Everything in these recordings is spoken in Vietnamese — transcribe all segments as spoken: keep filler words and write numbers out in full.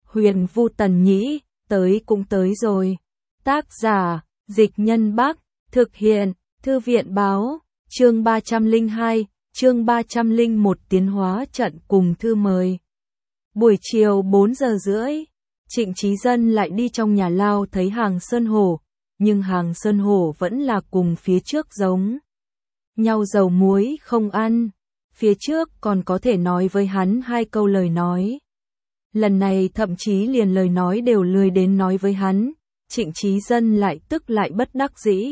Huyền Vu Tần Nhĩ, tới cũng tới rồi. Tác giả, Dịch Nhân Bắc, thực hiện, Thư viện Báo, chương ba trăm lẻ hai, chương ba trăm lẻ một tiến hóa trận cùng thư mời. Buổi chiều bốn giờ rưỡi, Trịnh Chí Dân lại đi trong nhà lao thấy Hàng Sơn Hổ, nhưng Hàng Sơn Hổ vẫn là cùng phía trước giống nhau dầu muối không ăn, phía trước còn có thể nói với hắn hai câu lời nói. Lần này thậm chí liền lời nói đều lười đến nói với hắn, Trịnh Chí Dân lại tức lại bất đắc dĩ.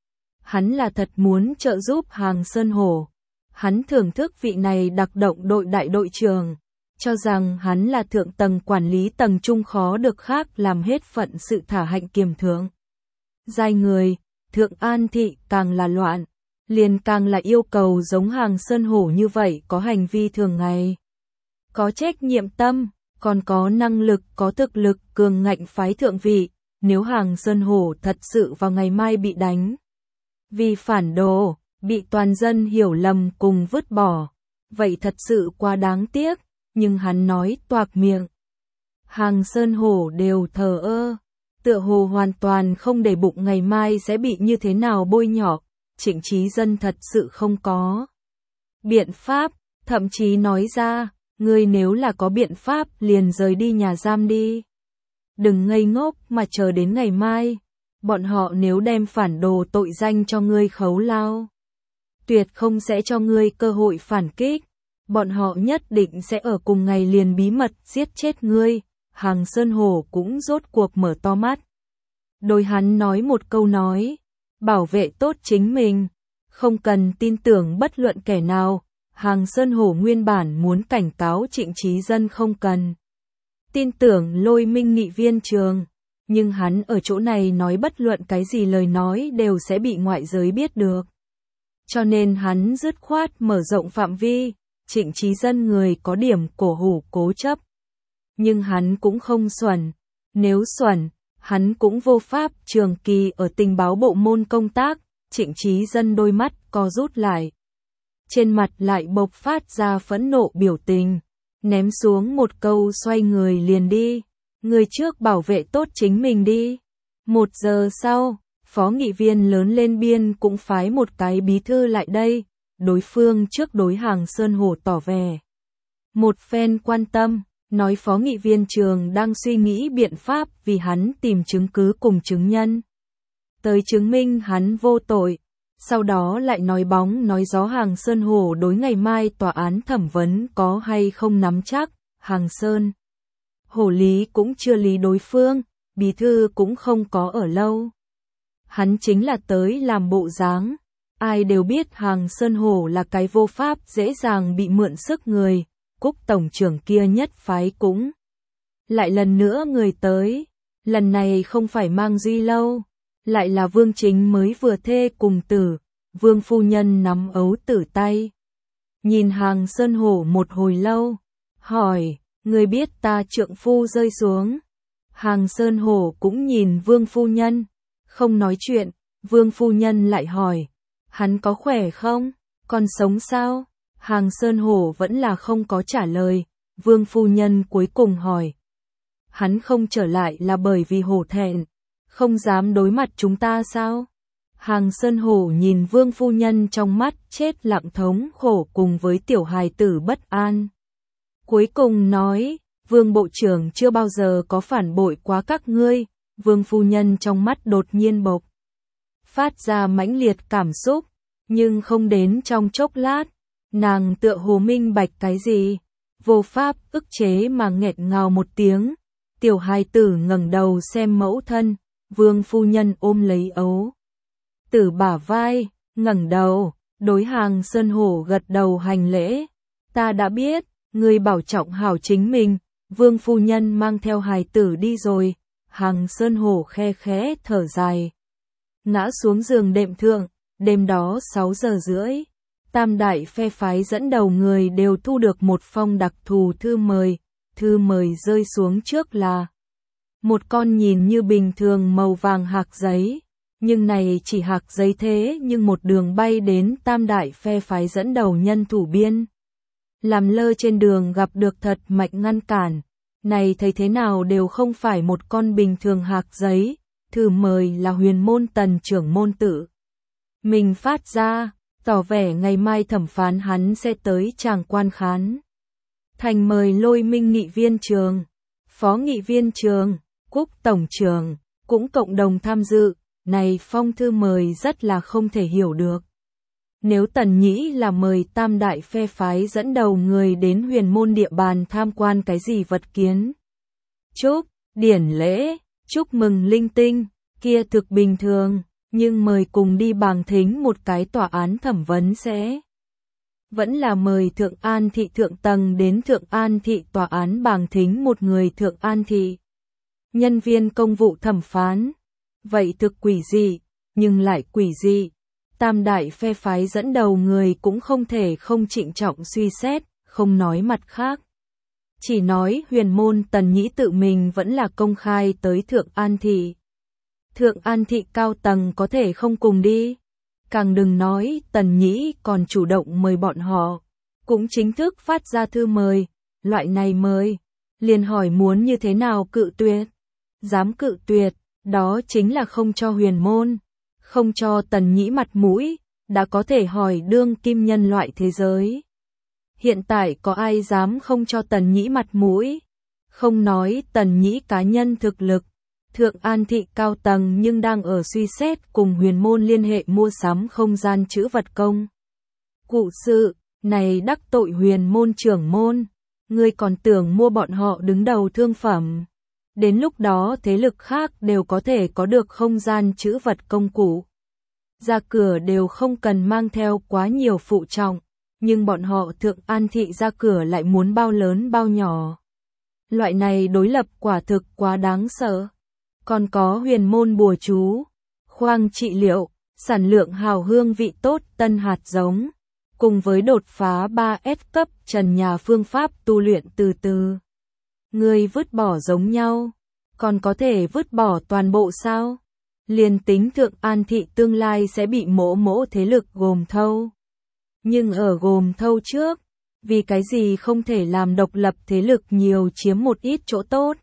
Hắn là thật muốn trợ giúp Hàng Sơn Hổ. Hắn thưởng thức vị này đặc động đội đại đội trưởng, cho rằng hắn là thượng tầng quản lý tầng trung khó được khác làm hết phận sự thả hạnh kiềm thượng. Giai người, Thượng An Thị càng là loạn, liền càng là yêu cầu giống Hàng Sơn Hổ như vậy có hành vi thường ngày. Có trách nhiệm tâm, còn có năng lực có thực lực cường ngạnh phái thượng vị, nếu Hàng Sơn Hổ thật sự vào ngày mai bị đánh. Vì phản đồ, bị toàn dân hiểu lầm cùng vứt bỏ, vậy thật sự quá đáng tiếc, nhưng hắn nói toạc miệng. Hàng Sơn Hổ đều thờ ơ, tựa hồ hoàn toàn không để bụng ngày mai sẽ bị như thế nào bôi nhọ, Trịnh Chí Dân thật sự không có biện pháp, thậm chí nói ra, ngươi nếu là có biện pháp liền rời đi nhà giam đi. Đừng ngây ngốc mà chờ đến ngày mai, bọn họ nếu đem phản đồ tội danh cho ngươi khấu lao, tuyệt không sẽ cho ngươi cơ hội phản kích, bọn họ nhất định sẽ ở cùng ngày liền bí mật giết chết ngươi. Hàng Sơn Hổ cũng rốt cuộc mở to mắt. Đôi hắn nói một câu nói, bảo vệ tốt chính mình, không cần tin tưởng bất luận kẻ nào. Hàng Sơn Hổ nguyên bản muốn cảnh cáo Trịnh Chí Dân không cần tin tưởng Lôi Minh nghị viên trường, nhưng hắn ở chỗ này nói bất luận cái gì lời nói đều sẽ bị ngoại giới biết được. Cho nên hắn dứt khoát mở rộng phạm vi, Trịnh Chí Dân người có điểm cổ hủ cố chấp. Nhưng hắn cũng không xuẩn, nếu xuẩn, hắn cũng vô pháp trường kỳ ở tình báo bộ môn công tác. Trịnh Chí Dân đôi mắt co rút lại, trên mặt lại bộc phát ra phẫn nộ biểu tình, ném xuống một câu xoay người liền đi. Người trước bảo vệ tốt chính mình đi. Một giờ sau, phó nghị viên lớn lên biên cũng phái một cái bí thư lại đây, đối phương trước đối Hàng Sơn Hổ tỏ vẻ một phen quan tâm, nói phó nghị viên trường đang suy nghĩ biện pháp vì hắn tìm chứng cứ cùng chứng nhân tới chứng minh hắn vô tội. Sau đó lại nói bóng nói gió Hàng Sơn Hổ đối ngày mai tòa án thẩm vấn có hay không nắm chắc. Hàng Sơn Hổ lý cũng chưa lý đối phương, bí thư cũng không có ở lâu. Hắn chính là tới làm bộ dáng. Ai đều biết Hàng Sơn Hổ là cái vô pháp dễ dàng bị mượn sức người. Cúc tổng trưởng kia nhất phái cũng lại lần nữa người tới. Lần này không phải mang Duy Lâu, lại là Vương Chính mới vừa thê cùng tử. Vương phu nhân nắm ấu tử tay, nhìn Hàng Sơn Hổ một hồi lâu, hỏi, người biết ta trượng phu rơi xuống. Hàng Sơn Hổ cũng nhìn Vương phu nhân, không nói chuyện. Vương phu nhân lại hỏi, hắn có khỏe không, còn sống sao? Hàng Sơn Hổ vẫn là không có trả lời. Vương phu nhân cuối cùng hỏi, hắn không trở lại là bởi vì hổ thẹn, không dám đối mặt chúng ta sao? Hàng Sơn Hổ nhìn Vương phu nhân trong mắt chết lặng thống khổ cùng với tiểu hài tử bất an. Cuối cùng nói, Vương bộ trưởng chưa bao giờ có phản bội quá các ngươi. Vương phu nhân trong mắt đột nhiên bộc phát ra mãnh liệt cảm xúc, nhưng không đến trong chốc lát, nàng tựa hồ minh bạch cái gì, vô pháp ức chế mà nghẹt ngào một tiếng. Tiểu hài tử ngẩng đầu xem mẫu thân, Vương phu nhân ôm lấy ấu tử bả vai, ngẩng đầu, đối Hàng Sơn Hổ gật đầu hành lễ. Ta đã biết, ngươi bảo trọng hảo chính mình. Vương phu nhân mang theo hài tử đi rồi. Hàng Sơn Hổ khe khẽ thở dài, ngã xuống giường đệm thượng. Đêm đó sáu giờ rưỡi, tam đại phe phái dẫn đầu người đều thu được một phong đặc thù thư mời. Thư mời rơi xuống trước là một con nhìn như bình thường màu vàng hạc giấy, nhưng này chỉ hạc giấy thế nhưng một đường bay đến tam đại phe phái dẫn đầu nhân thủ biên. Làm lơ trên đường gặp được thật mạnh ngăn cản, này thấy thế nào đều không phải một con bình thường hạc giấy, thư mời là huyền môn tần trưởng môn tự. Mình phát ra, tỏ vẻ ngày mai thẩm phán hắn sẽ tới tràng quan khán. Thành mời Lôi Minh nghị viên trường, phó nghị viên trường, Cúc tổng trưởng, cũng cộng đồng tham dự, này phong thư mời rất là không thể hiểu được. Nếu Tần Nhĩ là mời tam đại phe phái dẫn đầu người đến huyền môn địa bàn tham quan cái gì vật kiến. Chúc, điển lễ, chúc mừng linh tinh, kia thực bình thường, nhưng mời cùng đi bàng thính một cái tòa án thẩm vấn sẽ. Vẫn là mời Thượng An Thị thượng tầng đến Thượng An Thị tòa án bàng thính một người Thượng An Thị. Nhân viên công vụ thẩm phán. Vậy thực quỷ dị, nhưng lại quỷ dị. Tam đại phe phái dẫn đầu người cũng không thể không trịnh trọng suy xét, không nói mặt khác. Chỉ nói huyền môn Tần Nhĩ tự mình vẫn là công khai tới Thượng An Thị. Thượng An Thị cao tầng có thể không cùng đi. Càng đừng nói Tần Nhĩ còn chủ động mời bọn họ. Cũng chính thức phát ra thư mời, loại này mời. Liền hỏi muốn như thế nào cự tuyệt. Dám cự tuyệt, đó chính là không cho huyền môn. Không cho Tần Nhĩ mặt mũi, đã có thể hỏi đương kim nhân loại thế giới. Hiện tại có ai dám không cho Tần Nhĩ mặt mũi? Không nói Tần Nhĩ cá nhân thực lực, Thượng An Thị cao tầng nhưng đang ở suy xét cùng huyền môn liên hệ mua sắm không gian trữ vật công. Cụ sự, này đắc tội huyền môn trưởng môn, ngươi còn tưởng mua bọn họ đứng đầu thương phẩm. Đến lúc đó thế lực khác đều có thể có được không gian trữ vật công cụ. Ra cửa đều không cần mang theo quá nhiều phụ trọng, nhưng bọn họ Thượng An Thị ra cửa lại muốn bao lớn bao nhỏ. Loại này đối lập quả thực quá đáng sợ. Còn có huyền môn bùa chú, khoang trị liệu, sản lượng hào hương vị tốt tân hạt giống, cùng với đột phá ba S cấp trần nhà phương pháp tu luyện từ từ. Người vứt bỏ giống nhau, còn có thể vứt bỏ toàn bộ sao? Liền tính Thượng An Thị tương lai sẽ bị mỗ mỗ thế lực gồm thâu. Nhưng ở gồm thâu trước, vì cái gì không thể làm độc lập thế lực nhiều chiếm một ít chỗ tốt?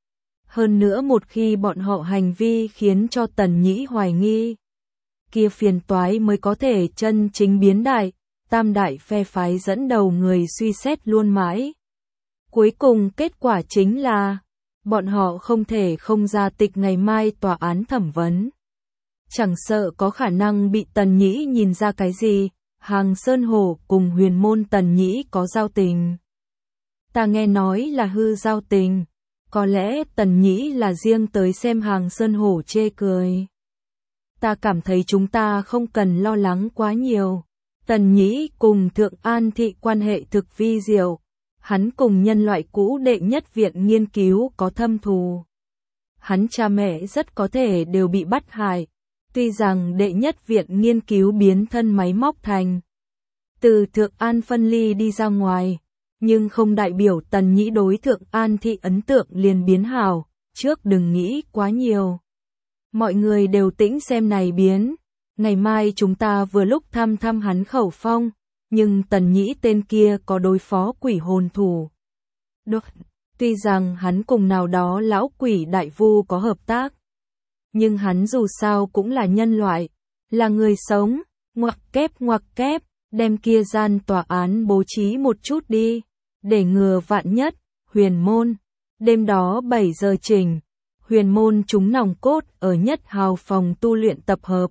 Hơn nữa một khi bọn họ hành vi khiến cho Tần Nhĩ hoài nghi, kia phiền toái mới có thể chân chính biến đại, tam đại phe phái dẫn đầu người suy xét luôn mãi. Cuối cùng kết quả chính là, bọn họ không thể không ra tịch ngày mai tòa án thẩm vấn. Chẳng sợ có khả năng bị Tần Nhĩ nhìn ra cái gì, Hàng Sơn Hổ cùng huyền môn Tần Nhĩ có giao tình. Ta nghe nói là hư giao tình. Có lẽ Tần Nhĩ là riêng tới xem Hàng Sơn Hổ chê cười. Ta cảm thấy chúng ta không cần lo lắng quá nhiều. Tần Nhĩ cùng Thượng An Thị quan hệ thực vi diệu. Hắn cùng nhân loại cũ đệ nhất viện nghiên cứu có thâm thù. Hắn cha mẹ rất có thể đều bị bắt hại. Tuy rằng đệ nhất viện nghiên cứu biến thân máy móc thành. Từ Thượng An phân ly đi ra ngoài. Nhưng không đại biểu Tần Nhĩ đối Thượng An Thị ấn tượng liền biến hảo, trước đừng nghĩ quá nhiều. Mọi người đều tĩnh xem này biến, ngày mai chúng ta vừa lúc thăm thăm hắn khẩu phong, nhưng Tần Nhĩ tên kia có đối phó quỷ hồn thủ. Được, tuy rằng hắn cùng nào đó lão quỷ đại vu có hợp tác, nhưng hắn dù sao cũng là nhân loại, là người sống, ngoặc kép ngoặc kép, đem kia gian tòa án bố trí một chút đi. Để ngừa vạn nhất, huyền môn, đêm đó bảy giờ chỉnh, huyền môn chúng nòng cốt ở nhất hào phòng tu luyện tập hợp.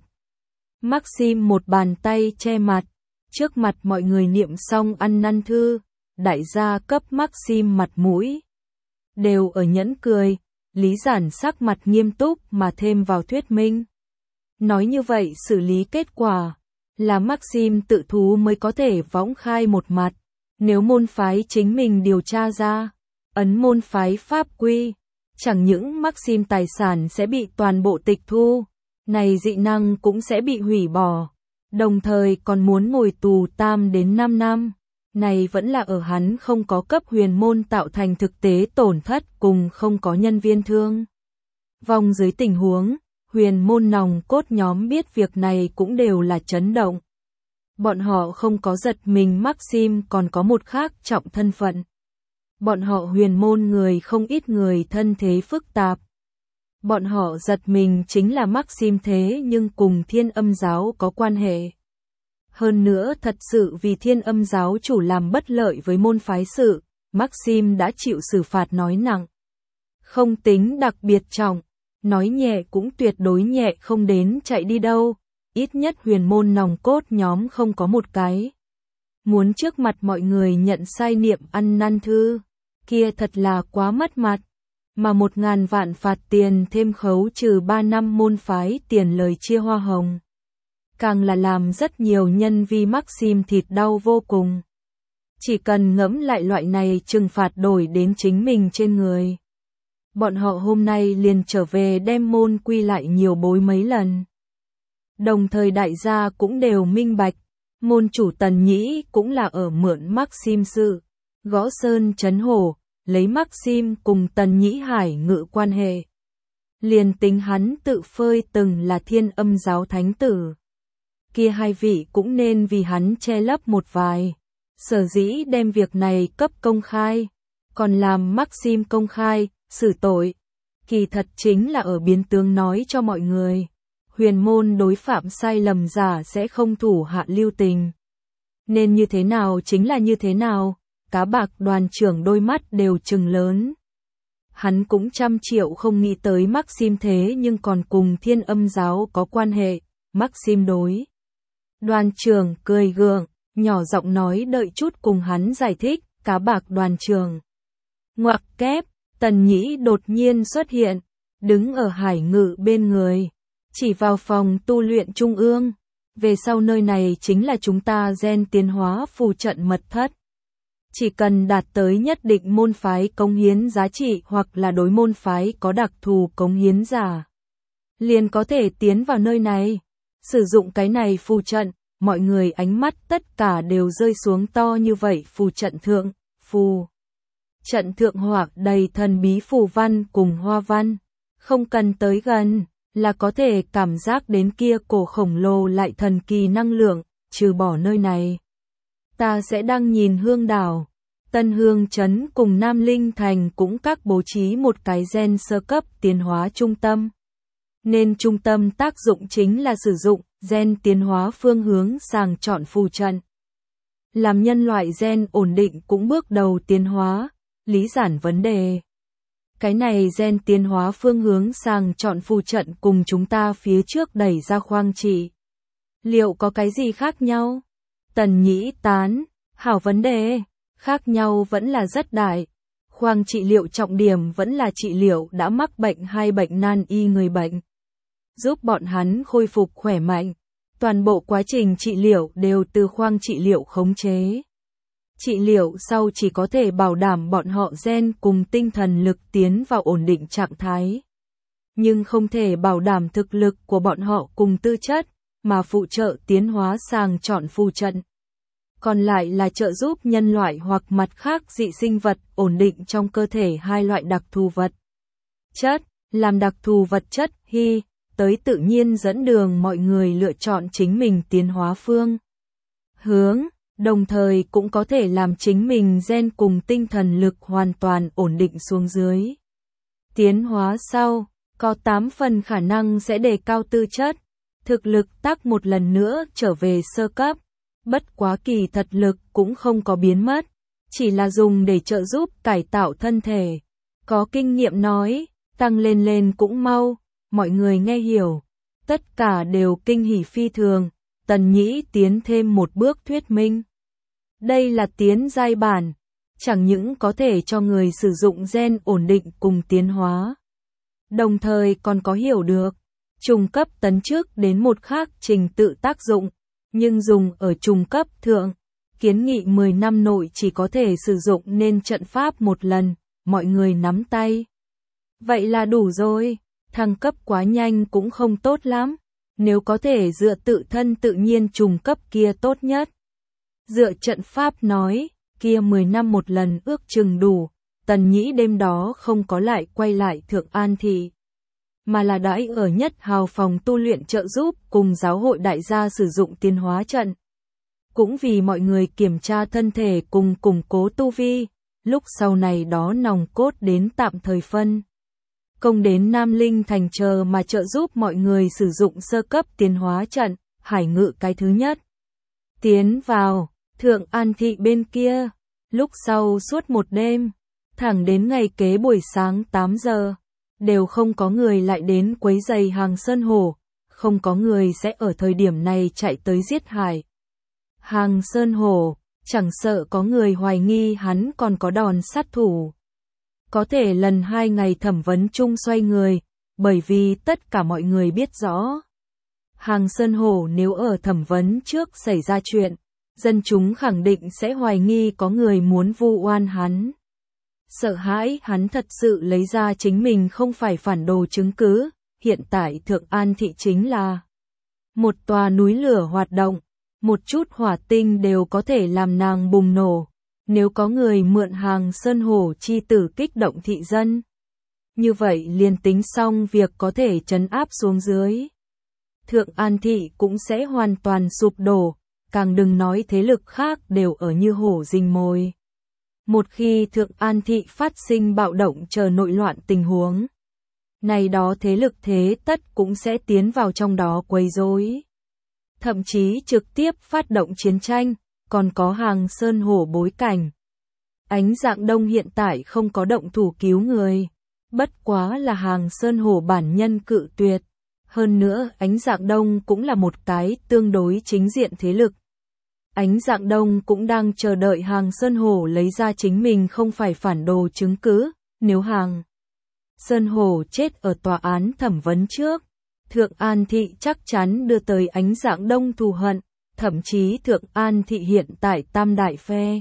Maxim một bàn tay che mặt, trước mặt mọi người niệm xong ăn năn thư, đại gia cấp Maxim mặt mũi. Đều ở nhẫn cười, Lý Giản sắc mặt nghiêm túc mà thêm vào thuyết minh. Nói như vậy xử lý kết quả, là Maxim tự thú mới có thể võng khai một mặt. Nếu môn phái chính mình điều tra ra, ấn môn phái pháp quy, chẳng những Maxim tài sản sẽ bị toàn bộ tịch thu, này dị năng cũng sẽ bị hủy bỏ, đồng thời còn muốn ngồi tù tam đến năm năm, này vẫn là ở hắn không có cấp huyền môn tạo thành thực tế tổn thất cùng không có nhân viên thương. Vòng dưới tình huống, huyền môn nòng cốt nhóm biết việc này cũng đều là chấn động. Bọn họ không có giật mình Maxim còn có một khác trọng thân phận. Bọn họ huyền môn người không ít người thân thế phức tạp. Bọn họ giật mình chính là Maxim thế nhưng cùng Thiên Âm giáo có quan hệ. Hơn nữa thật sự vì Thiên Âm giáo chủ làm bất lợi với môn phái sự, Maxim đã chịu xử phạt nói nặng. Không tính đặc biệt trọng, nói nhẹ cũng tuyệt đối nhẹ không đến chạy đi đâu, ít nhất huyền môn nòng cốt nhóm không có một cái. Muốn trước mặt mọi người nhận sai niệm ăn năn thư, kia thật là quá mất mặt. Mà một ngàn vạn phạt tiền thêm khấu trừ ba năm môn phái tiền lời chia hoa hồng. Càng là làm rất nhiều nhân vi Maxim thịt đau vô cùng. Chỉ cần ngẫm lại loại này trừng phạt đổi đến chính mình trên người. Bọn họ hôm nay liền trở về đem môn quy lại nhiều bối mấy lần. Đồng thời đại gia cũng đều minh bạch, môn chủ Tần Nhĩ cũng là ở mượn Maxim sự, gõ sơn chấn hổ, lấy Maxim cùng Tần Nhĩ Hải ngự quan hệ. Liền tính hắn tự phơi từng là Thiên Âm giáo thánh tử. Kia hai vị cũng nên vì hắn che lấp một vài. Sở dĩ đem việc này cấp công khai, còn làm Maxim công khai, xử tội. Kỳ thật chính là ở biến tướng nói cho mọi người. Huyền môn đối phạm sai lầm giả sẽ không thủ hạ lưu tình. Nên như thế nào chính là như thế nào, Cá Bạc đoàn trưởng đôi mắt đều trừng lớn. Hắn cũng trăm triệu không nghĩ tới Maxim thế nhưng còn cùng Thiên Âm giáo có quan hệ, Maxim đối. Đoàn trưởng cười gượng, nhỏ giọng nói đợi chút cùng hắn giải thích, Cá Bạc đoàn trưởng. Ngoặc kép, Tần Nhĩ đột nhiên xuất hiện, đứng ở Hải Ngự bên người, chỉ vào phòng tu luyện trung ương. Về sau nơi này chính là chúng ta gen tiến hóa phù trận mật thất. Chỉ cần đạt tới nhất định môn phái cống hiến giá trị hoặc là đối môn phái có đặc thù cống hiến giả, liền có thể tiến vào nơi này. Sử dụng cái này phù trận, mọi người ánh mắt tất cả đều rơi xuống to như vậy phù trận thượng, phù. Trận thượng hoặc đầy thần bí phù văn cùng hoa văn, không cần tới gần, là có thể cảm giác đến kia cổ khổng lồ lại thần kỳ năng lượng, trừ bỏ nơi này. Ta sẽ đang nhìn Hương đảo, Tân Hương Trấn cùng Nam Linh Thành cũng các bố trí một cái gen sơ cấp tiến hóa trung tâm. Nên trung tâm tác dụng chính là sử dụng gen tiến hóa phương hướng sàng chọn phù trận. Làm nhân loại gen ổn định cũng bước đầu tiến hóa, lý giản vấn đề. Cái này gen tiến hóa phương hướng sàng chọn phù trận cùng chúng ta phía trước đẩy ra khoang trị. Liệu có cái gì khác nhau? Tần Nhĩ tán, hảo vấn đề, khác nhau vẫn là rất đại. Khoang trị liệu trọng điểm vẫn là trị liệu đã mắc bệnh hay bệnh nan y người bệnh. Giúp bọn hắn khôi phục khỏe mạnh. Toàn bộ quá trình trị liệu đều từ khoang trị liệu khống chế. Trị liệu sau chỉ có thể bảo đảm bọn họ gen cùng tinh thần lực tiến vào ổn định trạng thái. Nhưng không thể bảo đảm thực lực của bọn họ cùng tư chất, mà phụ trợ tiến hóa sàng chọn phù trận. Còn lại là trợ giúp nhân loại hoặc mặt khác dị sinh vật ổn định trong cơ thể hai loại đặc thù vật chất, làm đặc thù vật chất hy, tới tự nhiên dẫn đường mọi người lựa chọn chính mình tiến hóa phương hướng, đồng thời cũng có thể làm chính mình gen cùng tinh thần lực hoàn toàn ổn định xuống dưới. Tiến hóa sau, có tám phần khả năng sẽ đề cao tư chất, thực lực tác một lần nữa trở về sơ cấp. Bất quá kỳ thật lực cũng không có biến mất, chỉ là dùng để trợ giúp cải tạo thân thể. Có kinh nghiệm nói, tăng lên lên cũng mau, mọi người nghe hiểu. Tất cả đều kinh hỉ phi thường, Tần Nhĩ tiến thêm một bước thuyết minh. Đây là tiến giai bản, chẳng những có thể cho người sử dụng gen ổn định cùng tiến hóa. Đồng thời còn có hiểu được, trùng cấp tấn trước đến một khác trình tự tác dụng. Nhưng dùng ở trùng cấp thượng, kiến nghị mười năm nội chỉ có thể sử dụng nên trận pháp một lần, mọi người nắm tay. Vậy là đủ rồi, thăng cấp quá nhanh cũng không tốt lắm, nếu có thể dựa tự thân tự nhiên trùng cấp kia tốt nhất. Dựa trận pháp nói, kia mười năm một lần ước chừng đủ, Tần Nhĩ đêm đó không có lại quay lại Thượng An Thị. Mà là đãi ở nhất hào phòng tu luyện trợ giúp cùng giáo hội đại gia sử dụng tiến hóa trận. Cũng vì mọi người kiểm tra thân thể cùng củng cố tu vi, lúc sau này đó nòng cốt đến tạm thời phân công đến Nam Linh Thành chờ mà trợ giúp mọi người sử dụng sơ cấp tiến hóa trận, hải ngự cái thứ nhất. Tiến vào, Thượng An Thị bên kia, lúc sau suốt một đêm, thẳng đến ngày kế buổi sáng tám giờ, đều không có người lại đến quấy rầy Hàng Sơn Hổ, không có người sẽ ở thời điểm này chạy tới giết hại. Hàng Sơn Hổ, chẳng sợ có người hoài nghi hắn còn có đòn sát thủ. Có thể lần hai ngày thẩm vấn chung xoay người, bởi vì tất cả mọi người biết rõ. Hàng Sơn Hổ nếu ở thẩm vấn trước xảy ra chuyện, dân chúng khẳng định sẽ hoài nghi có người muốn vu oan hắn. Sợ hãi hắn thật sự lấy ra chính mình không phải phản đồ chứng cứ, hiện tại Thượng An Thị chính là một tòa núi lửa hoạt động, một chút hỏa tinh đều có thể làm nàng bùng nổ. Nếu có người mượn Hàng Sơn Hổ chi tử kích động thị dân, như vậy liền tính xong việc có thể trấn áp xuống dưới. Thượng An Thị cũng sẽ hoàn toàn sụp đổ, càng đừng nói thế lực khác đều ở như hổ rình mồi. Một khi Thượng An Thị phát sinh bạo động chờ nội loạn tình huống, này đó thế lực thế tất cũng sẽ tiến vào trong đó quấy rối, thậm chí trực tiếp phát động chiến tranh. Còn có Hàng Sơn Hổ bối cảnh. Ánh Dạng Đông hiện tại không có động thủ cứu người, bất quá là Hàng Sơn Hổ bản nhân cự tuyệt. Hơn nữa, Ánh Dạng Đông cũng là một cái tương đối chính diện thế lực. Ánh Dạng Đông cũng đang chờ đợi Hàng Sơn Hổ lấy ra chính mình không phải phản đồ chứng cứ, nếu Hàng Sơn Hổ chết ở tòa án thẩm vấn trước, Thượng An Thị chắc chắn đưa tới Ánh Dạng Đông thù hận. Thậm chí Thượng An Thị hiện tại tam đại phe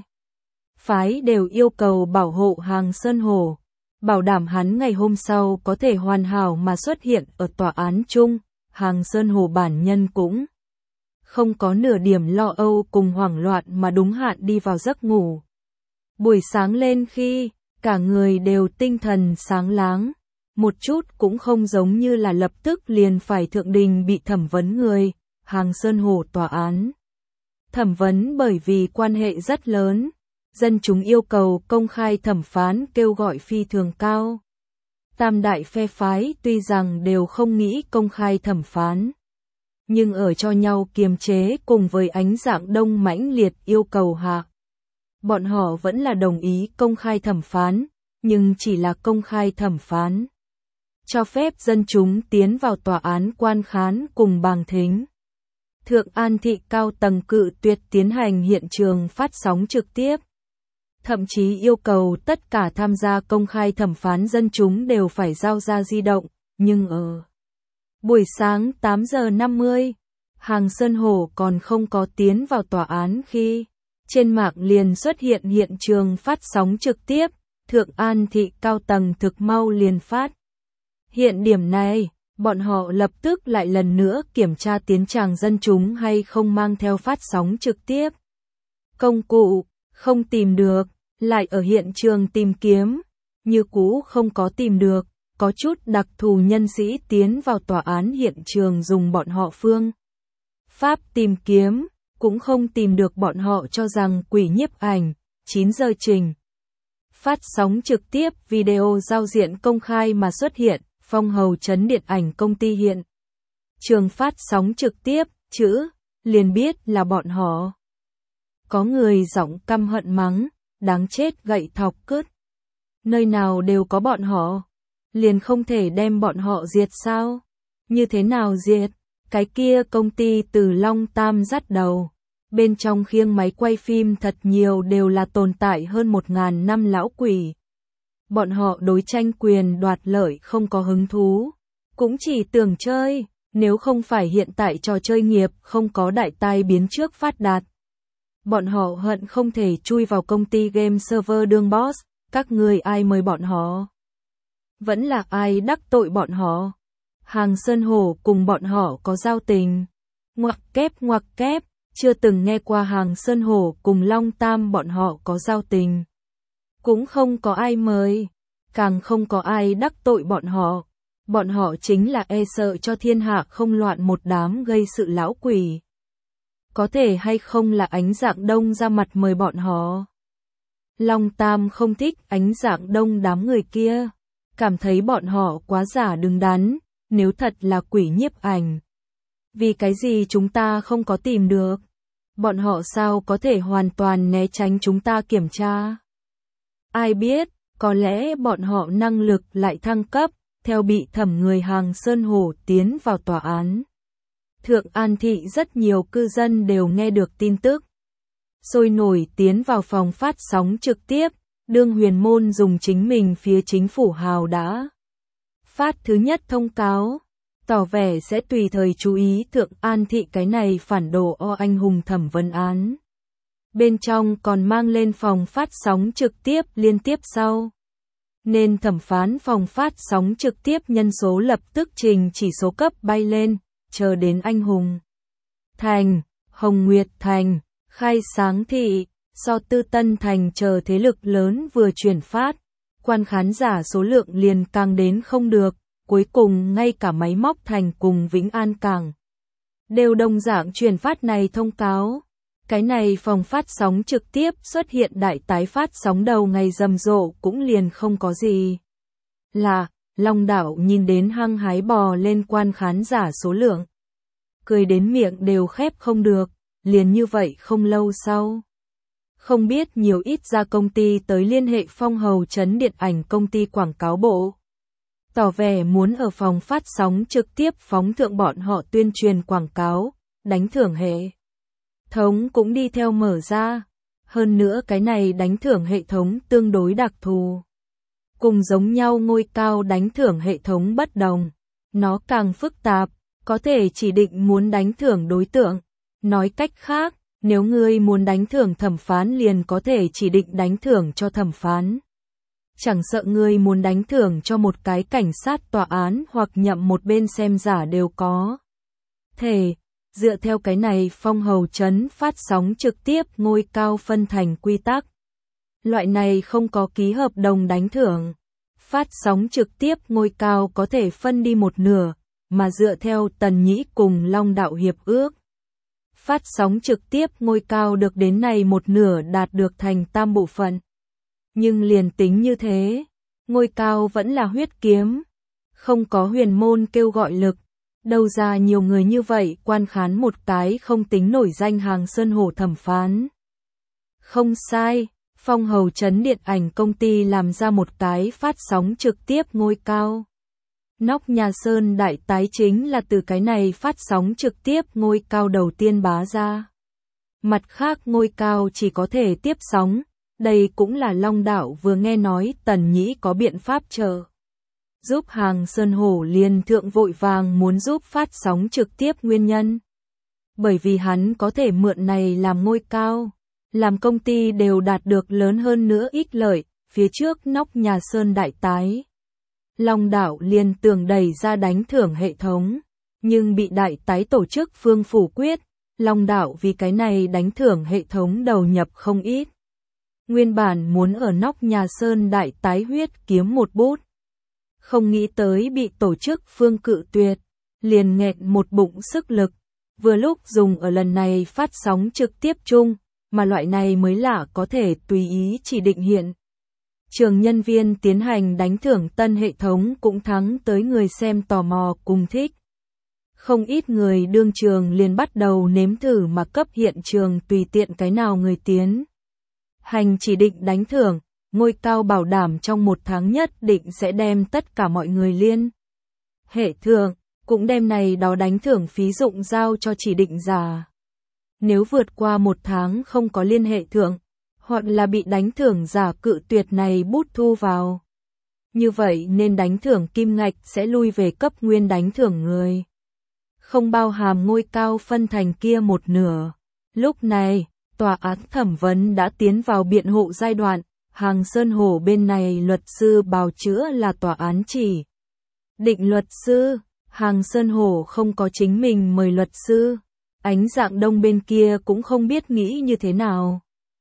phái đều yêu cầu bảo hộ Hàng Sơn Hổ, bảo đảm hắn ngày hôm sau có thể hoàn hảo mà xuất hiện ở tòa án chung. Hàng Sơn Hổ bản nhân cũng không có nửa điểm lo âu cùng hoảng loạn mà đúng hạn đi vào giấc ngủ. Buổi sáng lên khi, cả người đều tinh thần sáng láng, một chút cũng không giống như là lập tức liền phải thượng đình bị thẩm vấn người. Hàng Sơn Hổ tòa án thẩm vấn bởi vì quan hệ rất lớn, dân chúng yêu cầu công khai thẩm phán kêu gọi phi thường cao. Tam đại phe phái tuy rằng đều không nghĩ công khai thẩm phán, nhưng ở cho nhau kiềm chế cùng với Ánh Dạng Đông mãnh liệt yêu cầu hạ. Bọn họ vẫn là đồng ý công khai thẩm phán, nhưng chỉ là công khai thẩm phán. Cho phép dân chúng tiến vào tòa án quan khán cùng bàng thính. Thượng An Thị cao tầng cự tuyệt tiến hành hiện trường phát sóng trực tiếp. Thậm chí yêu cầu tất cả tham gia công khai thẩm phán dân chúng đều phải giao ra di động, nhưng ở buổi sáng tám giờ năm mươi, Hàng Sơn Hổ còn không có tiến vào tòa án khi trên mạng liền xuất hiện hiện trường phát sóng trực tiếp, Thượng An Thị cao tầng thực mau liền phát. Hiện điểm này, bọn họ lập tức lại lần nữa kiểm tra tiến tràng dân chúng hay không mang theo phát sóng trực tiếp. Công cụ, không tìm được, lại ở hiện trường tìm kiếm, như cũ không có tìm được, có chút đặc thù nhân sĩ tiến vào tòa án hiện trường dùng bọn họ phương pháp tìm kiếm, cũng không tìm được bọn họ cho rằng quỷ nhiếp ảnh, chín giờ trình. Phát sóng trực tiếp video giao diện công khai mà xuất hiện. Phong Hầu Trấn điện ảnh công ty hiện trường phát sóng trực tiếp, chữ, liền biết là bọn họ. Có người giọng căm hận mắng, đáng chết gậy thọc cứt. Nơi nào đều có bọn họ, liền không thể đem bọn họ diệt sao? Như thế nào diệt? Cái kia công ty từ Long Tam dắt đầu. Bên trong khiêng máy quay phim thật nhiều đều là tồn tại hơn một ngàn năm lão quỷ. Bọn họ đối tranh quyền đoạt lợi không có hứng thú, cũng chỉ tưởng chơi, nếu không phải hiện tại trò chơi nghiệp không có đại tai biến trước phát đạt. Bọn họ hận không thể chui vào công ty game server đương boss, các người ai mời bọn họ? Vẫn là ai đắc tội bọn họ? Hàng Sơn Hổ cùng bọn họ có giao tình. Ngoặc kép ngoặc kép, chưa từng nghe qua Hàng Sơn Hổ cùng Long Tam bọn họ có giao tình. Cũng không có ai mời, càng không có ai đắc tội bọn họ. Bọn họ chính là e sợ cho thiên hạ không loạn một đám gây sự lão quỷ. Có thể hay không là Ánh Dạng Đông ra mặt mời bọn họ? Long Tam không thích Ánh Dạng Đông đám người kia, cảm thấy bọn họ quá giả đứng đắn, nếu thật là quỷ nhiếp ảnh. Vì cái gì chúng ta không có tìm được? Bọn họ sao có thể hoàn toàn né tránh chúng ta kiểm tra? Ai biết, có lẽ bọn họ năng lực lại thăng cấp, theo bị thẩm người Hàng Sơn Hổ tiến vào tòa án. Thượng An Thị rất nhiều cư dân đều nghe được tin tức. Sôi nổi tiến vào phòng phát sóng trực tiếp, đương Huyền Môn dùng chính mình phía chính phủ hào đã phát thứ nhất thông cáo, tỏ vẻ sẽ tùy thời chú ý Thượng An Thị cái này phản đồ o anh hùng thẩm vấn án. Bên trong còn mang lên phòng phát sóng trực tiếp liên tiếp sau. Nên thẩm phán phòng phát sóng trực tiếp nhân số lập tức trình chỉ số cấp bay lên, chờ đến anh hùng Thành, Hồng Nguyệt Thành, Khai Sáng Thị, So Tư Tân Thành chờ thế lực lớn vừa chuyển phát, quan khán giả số lượng liền càng đến không được, cuối cùng ngay cả Máy Móc Thành cùng Vĩnh An Cảng đều đồng dạng truyền phát này thông cáo. Cái này phòng phát sóng trực tiếp xuất hiện đại tái phát sóng đầu ngày rầm rộ cũng liền không có gì. Là, Long Đảo nhìn đến hăng hái bò lên quan khán giả số lượng. Cười đến miệng đều khép không được, liền như vậy không lâu sau. Không biết nhiều ít ra công ty tới liên hệ Phong Hầu Trấn Điện ảnh công ty quảng cáo bộ. Tỏ vẻ muốn ở phòng phát sóng trực tiếp phóng thượng bọn họ tuyên truyền quảng cáo, đánh thưởng hệ thống cũng đi theo mở ra. Hơn nữa cái này đánh thưởng hệ thống tương đối đặc thù. Cùng giống nhau ngôi cao đánh thưởng hệ thống bất đồng. Nó càng phức tạp, có thể chỉ định muốn đánh thưởng đối tượng. Nói cách khác, nếu ngươi muốn đánh thưởng thẩm phán liền có thể chỉ định đánh thưởng cho thẩm phán. Chẳng sợ ngươi muốn đánh thưởng cho một cái cảnh sát tòa án hoặc nhậm một bên xem giả đều có thể. Dựa theo cái này Phong Hầu Trấn phát sóng trực tiếp ngôi cao phân thành quy tắc. Loại này không có ký hợp đồng đánh thưởng. Phát sóng trực tiếp ngôi cao có thể phân đi một nửa, mà dựa theo Tần Nhĩ cùng Long Đạo hiệp ước. Phát sóng trực tiếp ngôi cao được đến này một nửa đạt được thành tam bộ phận. Nhưng liền tính như thế, ngôi cao vẫn là huyết kiếm. Không có Huyền Môn kêu gọi lực. Đâu ra nhiều người như vậy quan khán một cái không tính nổi danh Hàng Sơn Hổ thẩm phán. Không sai, Phong Hầu Trấn Điện ảnh công ty làm ra một cái phát sóng trực tiếp ngôi cao. Nóc Nhà Sơn đại tái chính là từ cái này phát sóng trực tiếp ngôi cao đầu tiên bá ra. Mặt khác ngôi cao chỉ có thể tiếp sóng, đây cũng là Long Đạo vừa nghe nói Tần Nhĩ có biện pháp trợ giúp Hàng Sơn Hổ liền thượng vội vàng muốn giúp phát sóng trực tiếp nguyên nhân. Bởi vì hắn có thể mượn này làm ngôi cao, làm công ty đều đạt được lớn hơn nữa ích lợi, phía trước Nóc Nhà Sơn đại tái. Long Đạo liền tưởng đẩy ra đánh thưởng hệ thống, nhưng bị đại tái tổ chức phương phủ quyết, Long Đạo vì cái này đánh thưởng hệ thống đầu nhập không ít. Nguyên bản muốn ở Nóc Nhà Sơn đại tái huyết kiếm một bút. Không nghĩ tới bị tổ chức phương cự tuyệt, liền nghẹn một bụng sức lực, vừa lúc dùng ở lần này phát sóng trực tiếp chung, mà loại này mới lạ có thể tùy ý chỉ định hiện. Trường nhân viên tiến hành đánh thưởng tân hệ thống cũng thắng tới người xem tò mò cùng thích. Không ít người đương trường liền bắt đầu nếm thử mà cấp hiện trường tùy tiện cái nào người tiến hành chỉ định đánh thưởng. Ngôi cao bảo đảm trong một tháng nhất định sẽ đem tất cả mọi người liên hệ thưởng, cũng đem này đó đánh thưởng phí dụng giao cho chỉ định giả. Nếu vượt qua một tháng không có liên hệ thưởng, hoặc là bị đánh thưởng giả cự tuyệt này bút thu vào. Như vậy nên đánh thưởng kim ngạch sẽ lui về cấp nguyên đánh thưởng người. Không bao hàm ngôi cao phân thành kia một nửa. Lúc này, tòa án thẩm vấn đã tiến vào biện hộ giai đoạn. Hàng Sơn Hổ bên này luật sư bào chữa là tòa án chỉ định luật sư, Hàng Sơn Hổ không có chính mình mời luật sư, Ánh Dạng Đông bên kia cũng không biết nghĩ như thế nào.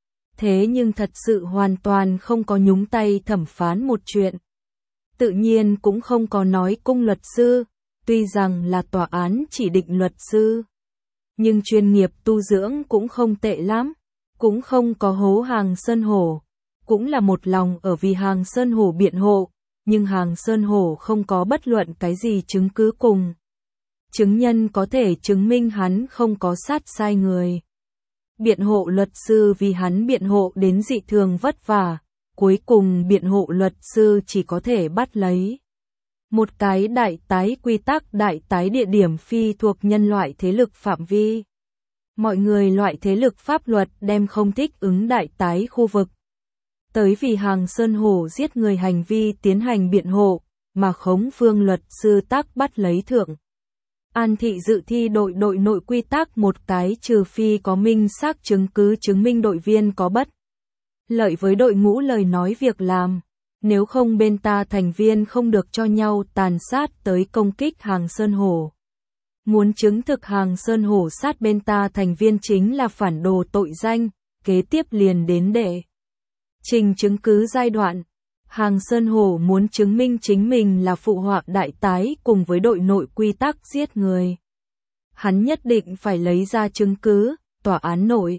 Thế nhưng thật sự hoàn toàn không có nhúng tay thẩm phán một chuyện. Tự nhiên cũng không có nói cung luật sư, tuy rằng là tòa án chỉ định luật sư. Nhưng chuyên nghiệp tu dưỡng cũng không tệ lắm, cũng không có hố Hàng Sơn Hổ. cũng là một lòng ở vì Hàng Sơn Hổ biện hộ, nhưng Hàng Sơn Hổ không có bất luận cái gì chứng cứ cùng chứng nhân có thể chứng minh hắn không có sát sai người. Biện hộ luật sư vì hắn biện hộ đến dị thường vất vả, cuối cùng biện hộ luật sư chỉ có thể bắt lấy một cái đại tái quy tắc, đại tái địa điểm phi thuộc nhân loại thế lực phạm vi. Mọi người loại thế lực pháp luật đem không thích ứng đại tái khu vực. Tới vì Hàng Sơn Hổ giết người hành vi tiến hành biện hộ, mà Khống Phương luật sư tác bắt lấy thượng. An thị dự thi đội đội nội quy tắc một cái trừ phi có minh xác chứng cứ chứng minh đội viên có bất lợi với đội ngũ lời nói việc làm. Nếu không bên ta thành viên không được cho nhau tàn sát tới công kích Hàng Sơn Hổ. Muốn chứng thực Hàng Sơn Hổ sát bên ta thành viên chính là phản đồ tội danh, kế tiếp liền đến đệ trình chứng cứ giai đoạn. Hàng Sơn Hổ muốn chứng minh chính mình là phụ họa đại tái cùng với đội nội quy tắc giết người. Hắn nhất định phải lấy ra chứng cứ, tòa án nội.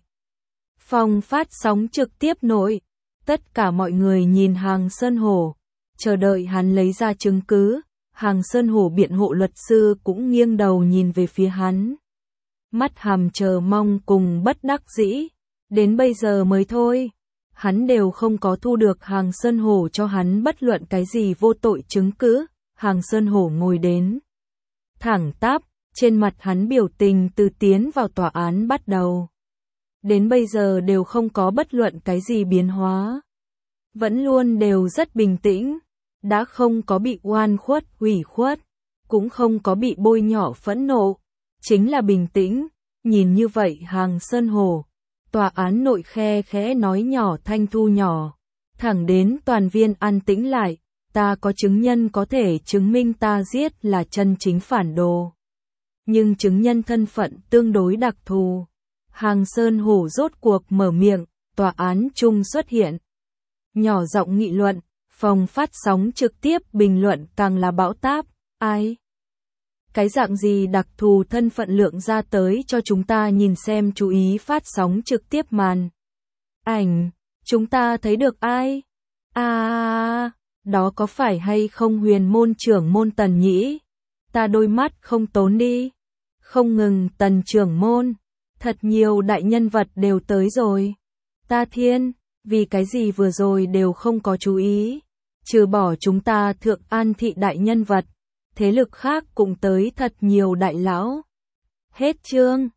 Phòng phát sóng trực tiếp nội. Tất cả mọi người nhìn Hàng Sơn Hổ, chờ đợi hắn lấy ra chứng cứ. Hàng Sơn Hổ biện hộ luật sư cũng nghiêng đầu nhìn về phía hắn. Mắt hàm chờ mong cùng bất đắc dĩ. Đến bây giờ mới thôi. Hắn đều không có thu được Hàng Sơn Hổ cho hắn bất luận cái gì vô tội chứng cứ. Hàng Sơn Hổ ngồi đến thẳng tắp, trên mặt hắn biểu tình từ tiến vào tòa án bắt đầu đến bây giờ đều không có bất luận cái gì biến hóa. Vẫn luôn đều rất bình tĩnh, đã không có bị oan khuất, ủy khuất, cũng không có bị bôi nhọ phẫn nộ, chính là bình tĩnh. Nhìn như vậy Hàng Sơn Hổ, tòa án nội khe khẽ nói nhỏ thanh thu nhỏ, thẳng đến toàn viên an tĩnh lại, ta có chứng nhân có thể chứng minh ta giết là chân chính phản đồ. Nhưng chứng nhân thân phận tương đối đặc thù. Hàng Sơn Hổ rốt cuộc mở miệng, tòa án chung xuất hiện. Nhỏ giọng nghị luận, phòng phát sóng trực tiếp bình luận càng là bão táp, ai? Cái dạng gì đặc thù thân phận lượng ra tới cho chúng ta nhìn xem, chú ý phát sóng trực tiếp màn ảnh, chúng ta thấy được ai? À, đó có phải hay không Huyền môn trưởng môn Tần nhỉ? Ta đôi mắt không tốn đi. Không ngừng Tần trưởng môn, thật nhiều đại nhân vật đều tới rồi. Ta thiên, vì cái gì vừa rồi đều không có chú ý, trừ bỏ chúng ta Thượng An thị đại nhân vật, thế lực khác cũng tới thật nhiều đại lão. Hết chương.